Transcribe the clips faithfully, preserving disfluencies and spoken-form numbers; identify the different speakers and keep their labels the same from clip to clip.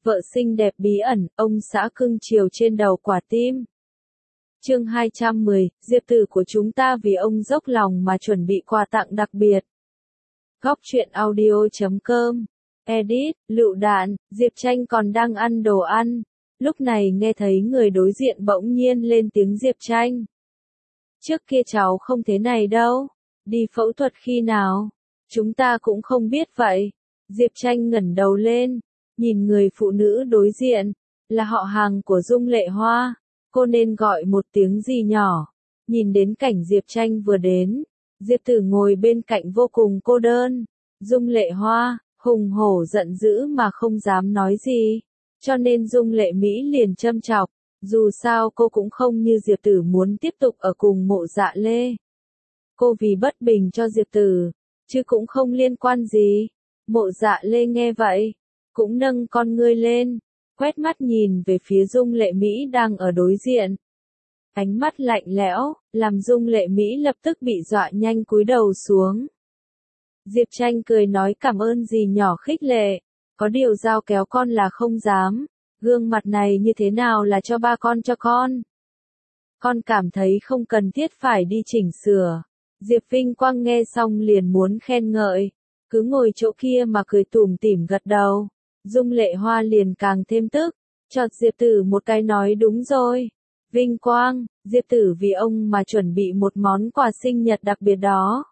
Speaker 1: vợ xinh đẹp bí ẩn, ông xã cưng chiều trên đầu quả tim. Chương hai trăm mười, Diệp Tử của chúng ta vì ông dốc lòng mà chuẩn bị quà tặng đặc biệt. Góc truyện audio chấm com. Edit, lựu đạn, Diệp Tranh còn đang ăn đồ ăn. Lúc này nghe thấy người đối diện bỗng nhiên lên tiếng Diệp Tranh. Trước kia cháu không thế này đâu. Đi phẫu thuật khi nào? Chúng ta cũng không biết vậy. Diệp Tranh ngẩng đầu lên, nhìn người phụ nữ đối diện, là họ hàng của Dung Lệ Hoa. Cô nên gọi một tiếng gì nhỏ. Nhìn đến cảnh Diệp Tranh vừa đến, Diệp Tử ngồi bên cạnh vô cùng cô đơn. Dung Lệ Hoa, hùng hổ giận dữ mà không dám nói gì. Cho nên Dung Lệ Mỹ liền châm chọc. Dù sao cô cũng không như Diệp Tử muốn tiếp tục ở cùng Mộ Dạ Lê. Cô vì bất bình cho Diệp Tử, chứ cũng không liên quan gì. Mộ Dạ Lê nghe vậy, cũng nâng con ngươi lên, quét mắt nhìn về phía Dung Lệ Mỹ đang ở đối diện. Ánh mắt lạnh lẽo, làm Dung Lệ Mỹ lập tức bị dọa nhanh cúi đầu xuống. Diệp Tranh cười nói cảm ơn dì nhỏ khích lệ, có điều dao kéo con là không dám, gương mặt này như thế nào là cho ba con cho con. Con cảm thấy không cần thiết phải đi chỉnh sửa. Diệp Vinh Quang nghe xong liền muốn khen ngợi, cứ ngồi chỗ kia mà cười tủm tỉm gật đầu. Dung Lệ Hoa liền càng thêm tức, chọt Diệp Tử một cái nói đúng rồi. Vinh Quang, Diệp Tử vì ông mà chuẩn bị một món quà sinh nhật đặc biệt đó.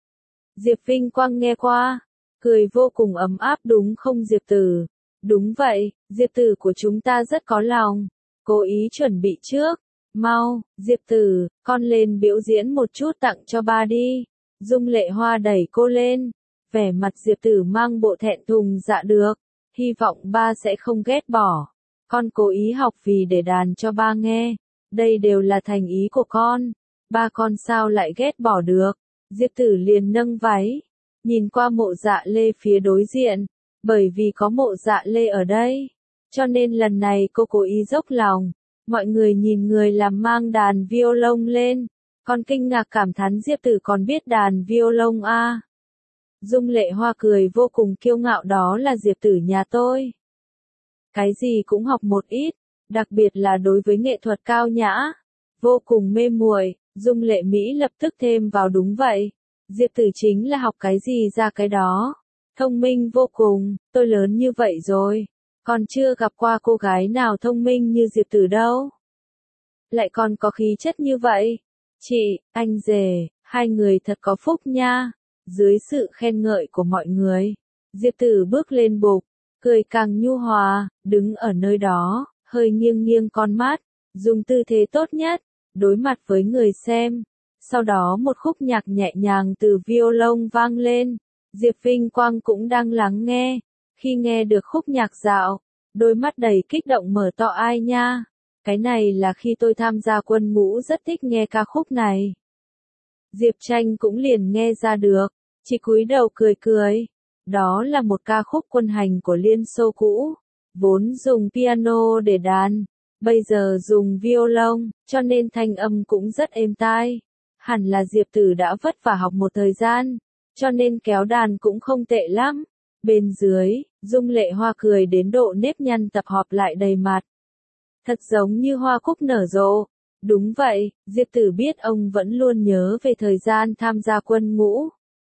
Speaker 1: Diệp Vinh Quang nghe qua, cười vô cùng ấm áp đúng không Diệp Tử? Đúng vậy, Diệp Tử của chúng ta rất có lòng, cố ý chuẩn bị trước. Mau, Diệp Tử, con lên biểu diễn một chút tặng cho ba đi. Dung Lệ Hoa đẩy cô lên, vẻ mặt Diệp Tử mang bộ thẹn thùng dạ được, hy vọng ba sẽ không ghét bỏ. Con cố ý học vì để đàn cho ba nghe, đây đều là thành ý của con, ba con sao lại ghét bỏ được. Diệp Tử liền nâng váy, nhìn qua Mộ Dạ Lê phía đối diện, bởi vì có Mộ Dạ Lê ở đây, cho nên lần này cô cố ý dốc lòng. Mọi người nhìn người làm mang đàn violon lên, còn kinh ngạc cảm thán Diệp Tử còn biết đàn violon a. À. Dung Lệ Hoa cười vô cùng kiêu ngạo đó là Diệp Tử nhà tôi. Cái gì cũng học một ít, đặc biệt là đối với nghệ thuật cao nhã, vô cùng mê muội. Dung Lệ Mỹ lập tức thêm vào đúng vậy. Diệp Tử chính là học cái gì ra cái đó. Thông minh vô cùng, tôi lớn như vậy rồi. Còn chưa gặp qua cô gái nào thông minh như Diệp Tử đâu. Lại còn có khí chất như vậy. Chị, anh rể, hai người thật có phúc nha. Dưới sự khen ngợi của mọi người, Diệp Tử bước lên bục, cười càng nhu hòa, đứng ở nơi đó, hơi nghiêng nghiêng con mắt, dùng tư thế tốt nhất, đối mặt với người xem. Sau đó một khúc nhạc nhẹ nhàng từ violon vang lên. Diệp Vinh Quang cũng đang lắng nghe. Khi nghe được khúc nhạc dạo, đôi mắt đầy kích động mở to ai nha. Cái này là khi tôi tham gia quân ngũ rất thích nghe ca khúc này. Diệp Tranh cũng liền nghe ra được, chỉ cúi đầu cười cười. Đó là một ca khúc quân hành của Liên Xô cũ, vốn dùng piano để đàn, bây giờ dùng violon, cho nên thanh âm cũng rất êm tai. Hẳn là Diệp Tử đã vất vả học một thời gian, cho nên kéo đàn cũng không tệ lắm. Bên dưới, Dung Lệ Hoa cười đến độ nếp nhăn tập hợp lại đầy mặt. Thật giống như hoa cúc nở rộ. Đúng vậy, Diệp Tử biết ông vẫn luôn nhớ về thời gian tham gia quân ngũ.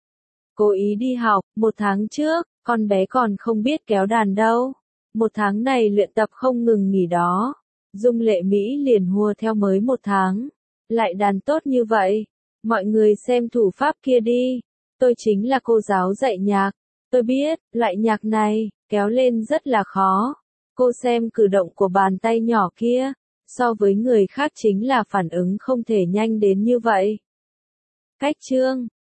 Speaker 1: Cố ý đi học, một tháng trước, con bé còn không biết kéo đàn đâu. Một tháng này luyện tập không ngừng nghỉ đó. Dung Lệ Mỹ liền hùa theo mới một tháng. Lại đàn tốt như vậy. Mọi người xem thủ pháp kia đi. Tôi chính là cô giáo dạy nhạc. Tôi biết, loại nhạc này, kéo lên rất là khó. Cô xem cử động của bàn tay nhỏ kia, so với người khác chính là phản ứng không thể nhanh đến như vậy. Cách chương